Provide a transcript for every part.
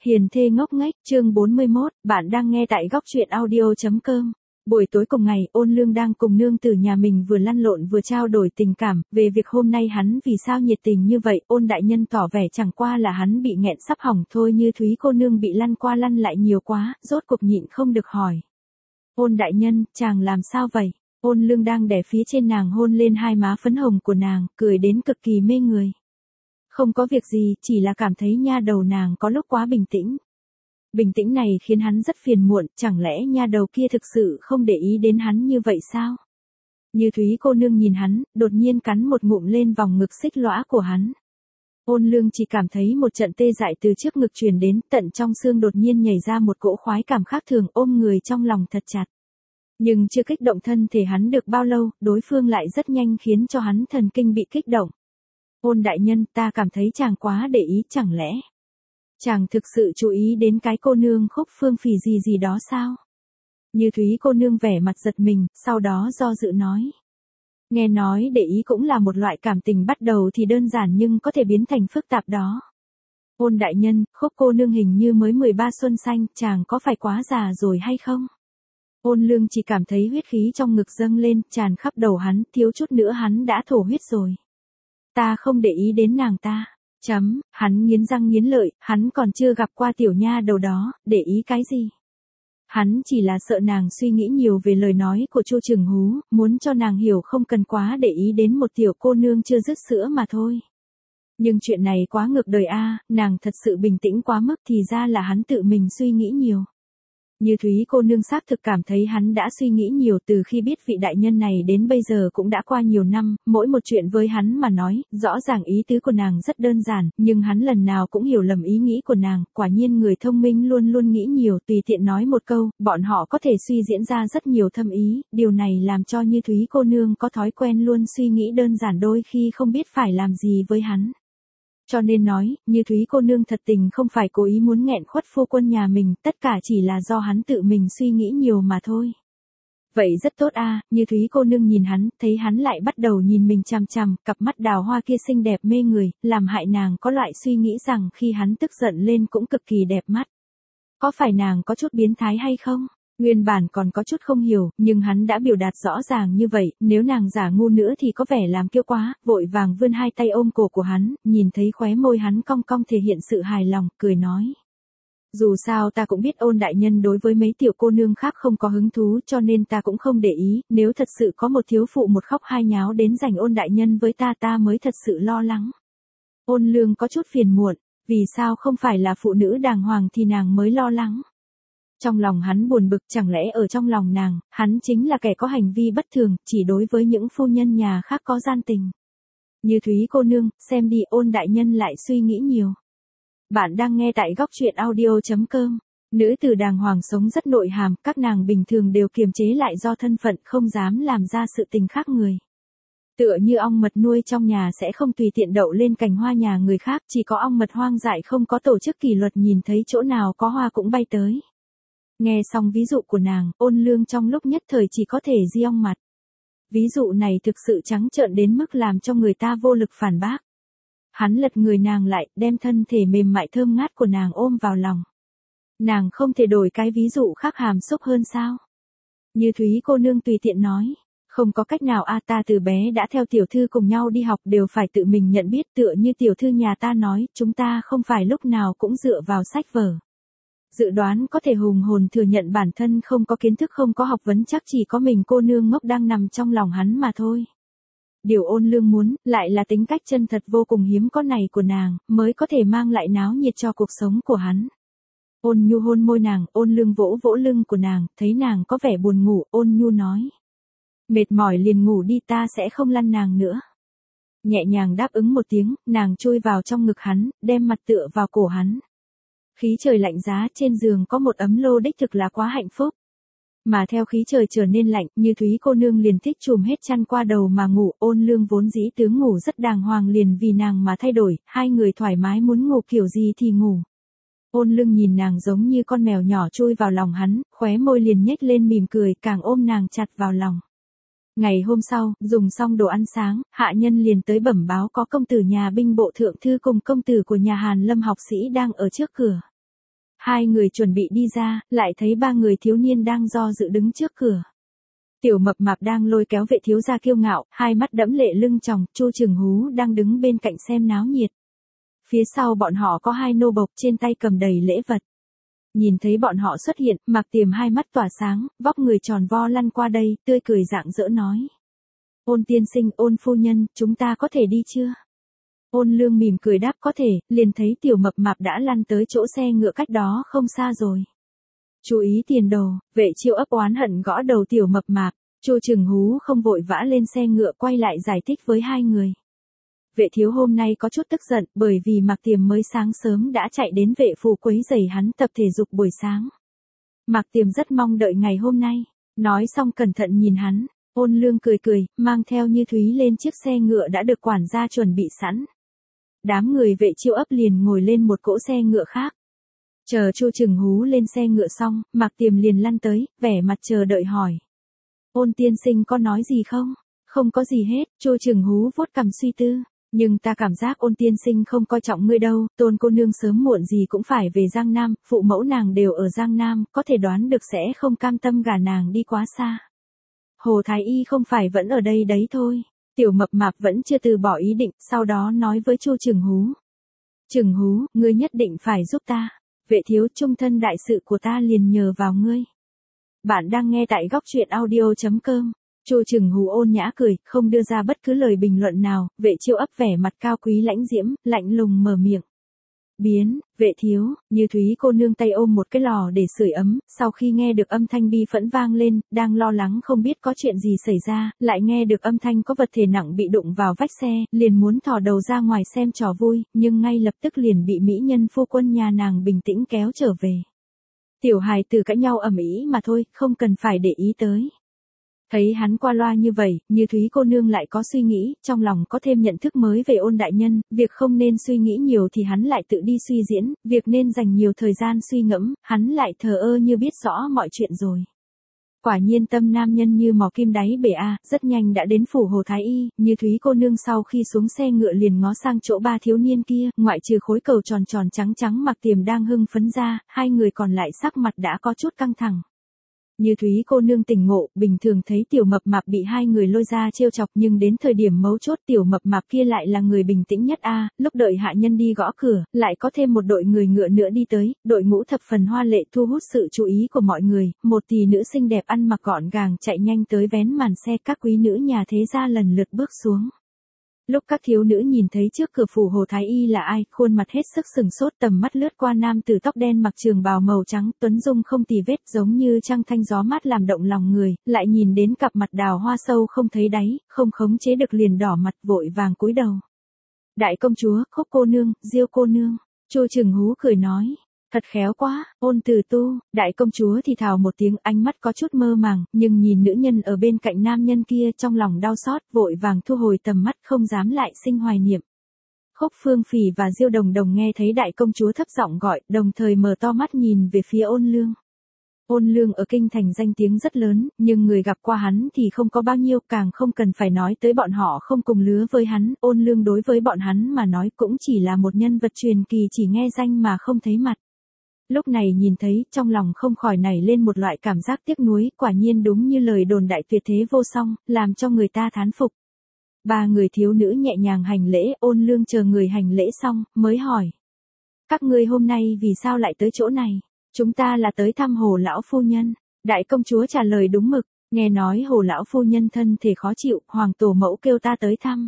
Hiền thê ngốc nghếch, chương 41, bạn đang nghe tại góc truyện audio.com. Buổi tối cùng ngày, Ôn Lương đang cùng nương tử nhà mình vừa lăn lộn vừa trao đổi tình cảm, về việc hôm nay hắn vì sao nhiệt tình như vậy, Ôn đại nhân tỏ vẻ chẳng qua là hắn bị nghẹn sắp hỏng thôi, như Thúy cô nương bị lăn qua lăn lại nhiều quá, rốt cuộc nhịn không được hỏi. Ôn đại nhân, chàng làm sao vậy? Ôn Lương đang đè phía trên nàng hôn lên hai má phấn hồng của nàng, cười đến cực kỳ mê người. Không có việc gì, chỉ là cảm thấy nha đầu nàng có lúc quá bình tĩnh. Bình tĩnh này khiến hắn rất phiền muộn, chẳng lẽ nha đầu kia thực sự không để ý đến hắn như vậy sao? Như Thúy cô nương nhìn hắn, đột nhiên cắn một ngụm lên vòng ngực xích lõa của hắn. Ôn Lương chỉ cảm thấy một trận tê dại từ trước ngực truyền đến, tận trong xương đột nhiên nhảy ra một cỗ khoái cảm khác thường, ôm người trong lòng thật chặt. Nhưng chưa kích động thân thể hắn được bao lâu, đối phương lại rất nhanh khiến cho hắn thần kinh bị kích động. Ôn đại nhân, ta cảm thấy chàng quá để ý, chẳng lẽ chàng thực sự chú ý đến cái cô nương Khúc Phương Phỉ gì đó sao? Như Thúy cô nương vẻ mặt giật mình, sau đó do dự nói. Nghe nói để ý cũng là một loại cảm tình, bắt đầu thì đơn giản nhưng có thể biến thành phức tạp đó. Ôn đại nhân, Khúc cô nương hình như mới 13 xuân xanh, chàng có phải quá già rồi hay không? Ôn Lương chỉ cảm thấy huyết khí trong ngực dâng lên, tràn khắp đầu hắn, thiếu chút nữa hắn đã thổ huyết rồi. Ta không để ý đến nàng ta. Hắn nghiến răng nghiến lợi, hắn còn chưa gặp qua tiểu nha đầu đó, để ý cái gì? Hắn chỉ là sợ nàng suy nghĩ nhiều về lời nói của Chu Trừng Hú, muốn cho nàng hiểu không cần quá để ý đến một tiểu cô nương chưa dứt sữa mà thôi. Nhưng chuyện này quá ngược đời a, nàng thật sự bình tĩnh quá mức, thì ra là hắn tự mình suy nghĩ nhiều. Như Thúy cô nương xác thực cảm thấy hắn đã suy nghĩ nhiều, từ khi biết vị đại nhân này đến bây giờ cũng đã qua nhiều năm, mỗi một chuyện với hắn mà nói, rõ ràng ý tứ của nàng rất đơn giản, nhưng hắn lần nào cũng hiểu lầm ý nghĩ của nàng, quả nhiên người thông minh luôn luôn nghĩ nhiều, tùy tiện nói một câu, bọn họ có thể suy diễn ra rất nhiều thâm ý, điều này làm cho Như Thúy cô nương có thói quen luôn suy nghĩ đơn giản, đôi khi không biết phải làm gì với hắn. Cho nên nói, Như Thúy cô nương thật tình không phải cố ý muốn nghẹn khuất phu quân nhà mình, tất cả chỉ là do hắn tự mình suy nghĩ nhiều mà thôi. Vậy rất tốt a. Như Thúy cô nương nhìn hắn, thấy hắn lại bắt đầu nhìn mình chằm chằm, cặp mắt đào hoa kia xinh đẹp mê người, làm hại nàng có loại suy nghĩ rằng khi hắn tức giận lên cũng cực kỳ đẹp mắt. Có phải nàng có chút biến thái hay không? Nguyên bản còn có chút không hiểu, nhưng hắn đã biểu đạt rõ ràng như vậy, nếu nàng giả ngu nữa thì có vẻ làm kiêu quá, vội vàng vươn hai tay ôm cổ của hắn, nhìn thấy khóe môi hắn cong cong thể hiện sự hài lòng, cười nói. Dù sao ta cũng biết Ôn đại nhân đối với mấy tiểu cô nương khác không có hứng thú, cho nên ta cũng không để ý, nếu thật sự có một thiếu phụ một khóc hai nháo đến giành Ôn đại nhân với ta mới thật sự lo lắng. Ôn Lương có chút phiền muộn, vì sao không phải là phụ nữ đàng hoàng thì nàng mới lo lắng. Trong lòng hắn buồn bực, chẳng lẽ ở trong lòng nàng, hắn chính là kẻ có hành vi bất thường, chỉ đối với những phu nhân nhà khác có gian tình. Như Thúy cô nương, xem đi, Ôn đại nhân lại suy nghĩ nhiều. Bạn đang nghe tại góc truyện audio.com. Nữ tử đàng hoàng sống rất nội hàm, các nàng bình thường đều kiềm chế lại do thân phận, không dám làm ra sự tình khác người. Tựa như ong mật nuôi trong nhà sẽ không tùy tiện đậu lên cành hoa nhà người khác, chỉ có ong mật hoang dại không có tổ chức kỷ luật, nhìn thấy chỗ nào có hoa cũng bay tới. Nghe xong ví dụ của nàng, Ôn Lương trong lúc nhất thời chỉ có thể giong mặt. Ví dụ này thực sự trắng trợn đến mức làm cho người ta vô lực phản bác. Hắn lật người nàng lại, đem thân thể mềm mại thơm ngát của nàng ôm vào lòng. Nàng không thể đổi cái ví dụ khác hàm xúc hơn sao? Như Thúy cô nương tùy tiện nói. Không có cách nào a, ta từ bé đã theo tiểu thư cùng nhau đi học, đều phải tự mình nhận biết, tựa như tiểu thư nhà ta nói, chúng ta không phải lúc nào cũng dựa vào sách vở. Dự đoán có thể hùng hồn thừa nhận bản thân không có kiến thức, không có học vấn, chắc chỉ có mình cô nương ngốc đang nằm trong lòng hắn mà thôi. Điều Ôn Lương muốn, lại là tính cách chân thật vô cùng hiếm có này của nàng, mới có thể mang lại náo nhiệt cho cuộc sống của hắn. Ôn Nhu hôn môi nàng, Ôn Lương vỗ vỗ lưng của nàng, thấy nàng có vẻ buồn ngủ, Ôn Nhu nói. Mệt mỏi liền ngủ đi, ta sẽ không lăn nàng nữa. Nhẹ nhàng đáp ứng một tiếng, nàng chui vào trong ngực hắn, đem mặt tựa vào cổ hắn. Khí trời lạnh giá, trên giường có một ấm lô đích thực là quá hạnh phúc. Mà theo khí trời trở nên lạnh, Như Thúy cô nương liền thích trùm hết chăn qua đầu mà ngủ, Ôn Lương vốn dĩ tướng ngủ rất đàng hoàng liền vì nàng mà thay đổi, hai người thoải mái muốn ngủ kiểu gì thì ngủ. Ôn Lương nhìn nàng giống như con mèo nhỏ chui vào lòng hắn, khóe môi liền nhếch lên mỉm cười, càng ôm nàng chặt vào lòng. Ngày hôm sau, dùng xong đồ ăn sáng, hạ nhân liền tới bẩm báo có công tử nhà binh bộ thượng thư cùng công tử của nhà Hàn Lâm học sĩ đang ở trước cửa. Hai người chuẩn bị đi ra, lại thấy ba người thiếu niên đang do dự đứng trước cửa. Tiểu Mập Mạp đang lôi kéo Vệ thiếu gia kiêu ngạo, hai mắt đẫm lệ lưng tròng, Chu Trừng Hú đang đứng bên cạnh xem náo nhiệt. Phía sau bọn họ có hai nô bộc trên tay cầm đầy lễ vật. Nhìn thấy bọn họ xuất hiện, Mạc Tiềm hai mắt tỏa sáng, vóc người tròn vo lăn qua đây, tươi cười rạng rỡ nói. Ôn tiên sinh, Ôn phu nhân, chúng ta có thể đi chưa? Ôn Lương mỉm cười đáp có thể, liền thấy Tiểu Mập Mạp đã lăn tới chỗ xe ngựa cách đó không xa rồi. Chú ý tiền đồ, Vệ Chiêu ấp oán hận gõ đầu Tiểu Mập Mạp, Chu Trừng Hú không vội vã lên xe ngựa quay lại giải thích với hai người. Vệ thiếu hôm nay có chút tức giận bởi vì Mạc Tiềm mới sáng sớm đã chạy đến vệ phủ quấy rầy hắn tập thể dục buổi sáng. Mạc Tiềm rất mong đợi ngày hôm nay. Nói xong cẩn thận nhìn hắn, Ôn Lương cười cười, mang theo Như Thúy lên chiếc xe ngựa đã được quản gia chuẩn bị sẵn. Đám người Vệ Chiêu ấp liền ngồi lên một cỗ xe ngựa khác. Chờ Chu Trừng Hú lên xe ngựa xong, Mạc Tiềm liền lăn tới, vẻ mặt chờ đợi hỏi. Ôn tiên sinh có nói gì không? Không có gì hết, Chu Trừng Hú vuốt cằm suy tư. Nhưng ta cảm giác Ôn tiên sinh không coi trọng ngươi đâu, Tôn cô nương sớm muộn gì cũng phải về Giang Nam, phụ mẫu nàng đều ở Giang Nam, có thể đoán được sẽ không cam tâm gả nàng đi quá xa. Hồ Thái Y không phải vẫn ở đây đấy thôi. Tiểu Mập Mạp vẫn chưa từ bỏ ý định, sau đó nói với Chu Trừng Hú. Trừng Hú, ngươi nhất định phải giúp ta. Vệ thiếu, trung thân đại sự của ta liền nhờ vào ngươi. Bạn đang nghe tại góc truyện audio.com. Chu Trừng Hú ôn nhã cười, không đưa ra bất cứ lời bình luận nào, Vệ Chiêu ấp vẻ mặt cao quý lãnh diễm, lạnh lùng mở miệng. Vệ thiếu, Như Thúy cô nương tay ôm một cái lò để sưởi ấm, sau khi nghe được âm thanh bi phẫn vang lên, đang lo lắng không biết có chuyện gì xảy ra, lại nghe được âm thanh có vật thể nặng bị đụng vào vách xe, liền muốn thò đầu ra ngoài xem trò vui, nhưng ngay lập tức liền bị mỹ nhân phu quân nhà nàng bình tĩnh kéo trở về. Tiểu hài tử cãi nhau ầm ĩ mà thôi, không cần phải để ý tới. Thấy hắn qua loa như vậy, Như Thúy cô nương lại có suy nghĩ, trong lòng có thêm nhận thức mới về Ôn đại nhân, việc không nên suy nghĩ nhiều thì hắn lại tự đi suy diễn, việc nên dành nhiều thời gian suy ngẫm, hắn lại thờ ơ như biết rõ mọi chuyện rồi. Quả nhiên tâm nam nhân như mò kim đáy bể a, rất nhanh đã đến phủ Hồ Thái Y, Như Thúy cô nương sau khi xuống xe ngựa liền ngó sang chỗ ba thiếu niên kia, ngoại trừ khối cầu tròn tròn trắng trắng Mạc Tiềm đang hưng phấn ra, hai người còn lại sắc mặt đã có chút căng thẳng. Như Thúy cô nương tỉnh ngộ, bình thường thấy Tiểu Mập Mạp bị hai người lôi ra trêu chọc nhưng đến thời điểm mấu chốt Tiểu Mập Mạp kia lại là người bình tĩnh nhất a, lúc đợi hạ nhân đi gõ cửa, lại có thêm một đội người ngựa nữa đi tới, đội ngũ thập phần hoa lệ thu hút sự chú ý của mọi người, một tỷ nữ xinh đẹp ăn mặc gọn gàng chạy nhanh tới vén màn xe, các quý nữ nhà thế gia lần lượt bước xuống. Lúc các thiếu nữ nhìn thấy trước cửa phủ Hồ Thái Y là ai, khuôn mặt hết sức sừng sốt, tầm mắt lướt qua nam tử tóc đen mặc trường bào màu trắng, tuấn dung không tì vết, giống như trăng thanh gió mát làm động lòng người, lại nhìn đến cặp mặt đào hoa sâu không thấy đáy, không khống chế được liền đỏ mặt vội vàng cúi đầu. Đại công chúa, Khúc cô nương, Diêu cô nương, Chu Trừng Hú cười nói. Thật khéo quá, Ôn Từ Tu, đại công chúa thì thào một tiếng, ánh mắt có chút mơ màng, nhưng nhìn nữ nhân ở bên cạnh nam nhân kia trong lòng đau xót, vội vàng thu hồi tầm mắt không dám lại sinh hoài niệm. Khúc Phương Phỉ và Diêu Đồng Đồng nghe thấy đại công chúa thấp giọng gọi, đồng thời mở to mắt nhìn về phía Ôn Lương. Ôn Lương ở kinh thành danh tiếng rất lớn, nhưng người gặp qua hắn thì không có bao nhiêu, càng không cần phải nói tới bọn họ không cùng lứa với hắn, Ôn Lương đối với bọn hắn mà nói cũng chỉ là một nhân vật truyền kỳ chỉ nghe danh mà không thấy mặt. Lúc này nhìn thấy, trong lòng không khỏi nảy lên một loại cảm giác tiếc nuối, quả nhiên đúng như lời đồn đại tuyệt thế vô song, làm cho người ta thán phục. Ba người thiếu nữ nhẹ nhàng hành lễ, Ôn Lương chờ người hành lễ xong, mới hỏi. Các ngươi hôm nay vì sao lại tới chỗ này? Chúng ta là tới thăm Hồ lão phu nhân. Đại công chúa trả lời đúng mực, nghe nói Hồ lão phu nhân thân thể khó chịu, hoàng tổ mẫu kêu ta tới thăm.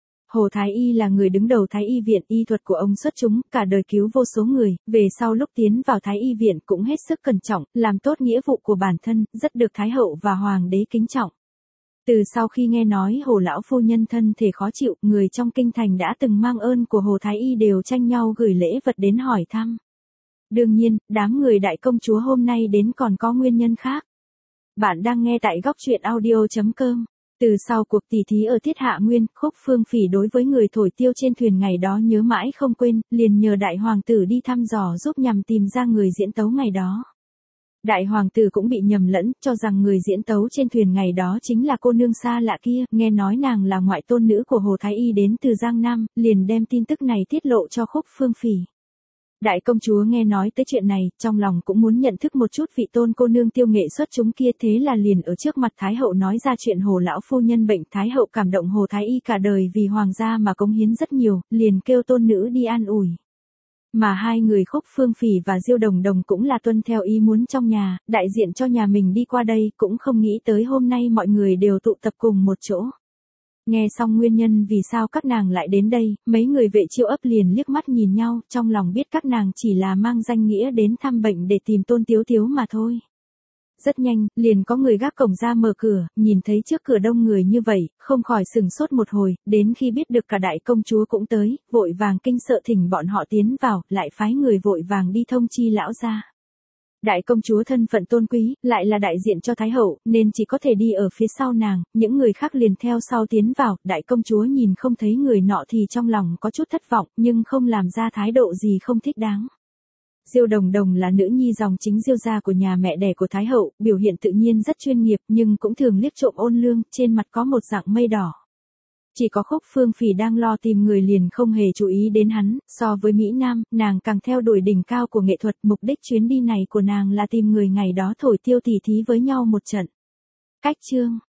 Hồ Thái Y là người đứng đầu Thái Y viện, y thuật của ông xuất chúng, cả đời cứu vô số người, về sau lúc tiến vào Thái Y viện cũng hết sức cẩn trọng, làm tốt nghĩa vụ của bản thân, rất được Thái hậu và Hoàng đế kính trọng. Từ sau khi nghe nói Hồ lão phu nhân thân thể khó chịu, người trong kinh thành đã từng mang ơn của Hồ Thái Y đều tranh nhau gửi lễ vật đến hỏi thăm. Đương nhiên, đám người đại công chúa hôm nay đến còn có nguyên nhân khác. Bạn đang nghe tại góc truyện audio.com. Từ sau cuộc tỉ thí ở Thiết Hạ Nguyên, Khúc Phương Phỉ đối với người thổi tiêu trên thuyền ngày đó nhớ mãi không quên, liền nhờ đại hoàng tử đi thăm dò giúp nhằm tìm ra người diễn tấu ngày đó. Đại hoàng tử cũng bị nhầm lẫn, cho rằng người diễn tấu trên thuyền ngày đó chính là cô nương xa lạ kia, nghe nói nàng là ngoại tôn nữ của Hồ Thái Y đến từ Giang Nam, liền đem tin tức này tiết lộ cho Khúc Phương Phỉ. Đại công chúa nghe nói tới chuyện này, trong lòng cũng muốn nhận thức một chút vị tôn cô nương tiêu nghệ xuất chúng kia, thế là liền ở trước mặt Thái hậu nói ra chuyện Hồ lão phu nhân bệnh. Thái hậu cảm động Hồ Thái y cả đời vì hoàng gia mà cống hiến rất nhiều, liền kêu tôn nữ đi an ủi. Mà hai người Khúc Phương Phỉ và Diêu Đồng Đồng cũng là tuân theo ý muốn trong nhà, đại diện cho nhà mình đi qua đây, cũng không nghĩ tới hôm nay mọi người đều tụ tập cùng một chỗ. Nghe xong nguyên nhân vì sao các nàng lại đến đây, mấy người Vệ Chiêu ấp liền liếc mắt nhìn nhau, trong lòng biết các nàng chỉ là mang danh nghĩa đến thăm bệnh để tìm Tôn Tiếu Tiếu mà thôi. Rất nhanh, liền có người gác cổng ra mở cửa, nhìn thấy trước cửa đông người như vậy, không khỏi sừng sốt một hồi, đến khi biết được cả đại công chúa cũng tới, vội vàng kinh sợ thỉnh bọn họ tiến vào, lại phái người vội vàng đi thông chi lão gia. Đại công chúa thân phận tôn quý, lại là đại diện cho Thái hậu, nên chỉ có thể đi ở phía sau nàng, những người khác liền theo sau tiến vào. Đại công chúa nhìn không thấy người nọ thì trong lòng có chút thất vọng, nhưng không làm ra thái độ gì không thích đáng. Diêu Đồng Đồng là nữ nhi dòng chính Diêu gia của nhà mẹ đẻ của Thái hậu, biểu hiện tự nhiên rất chuyên nghiệp nhưng cũng thường liếc trộm Ôn Lương, trên mặt có một dạng mây đỏ. Chỉ có Khúc Phương Phỉ đang lo tìm người liền không hề chú ý đến hắn, so với Mỹ Nam, nàng càng theo đuổi đỉnh cao của nghệ thuật, mục đích chuyến đi này của nàng là tìm người ngày đó thổi tiêu tỉ thí với nhau một trận. Cách chương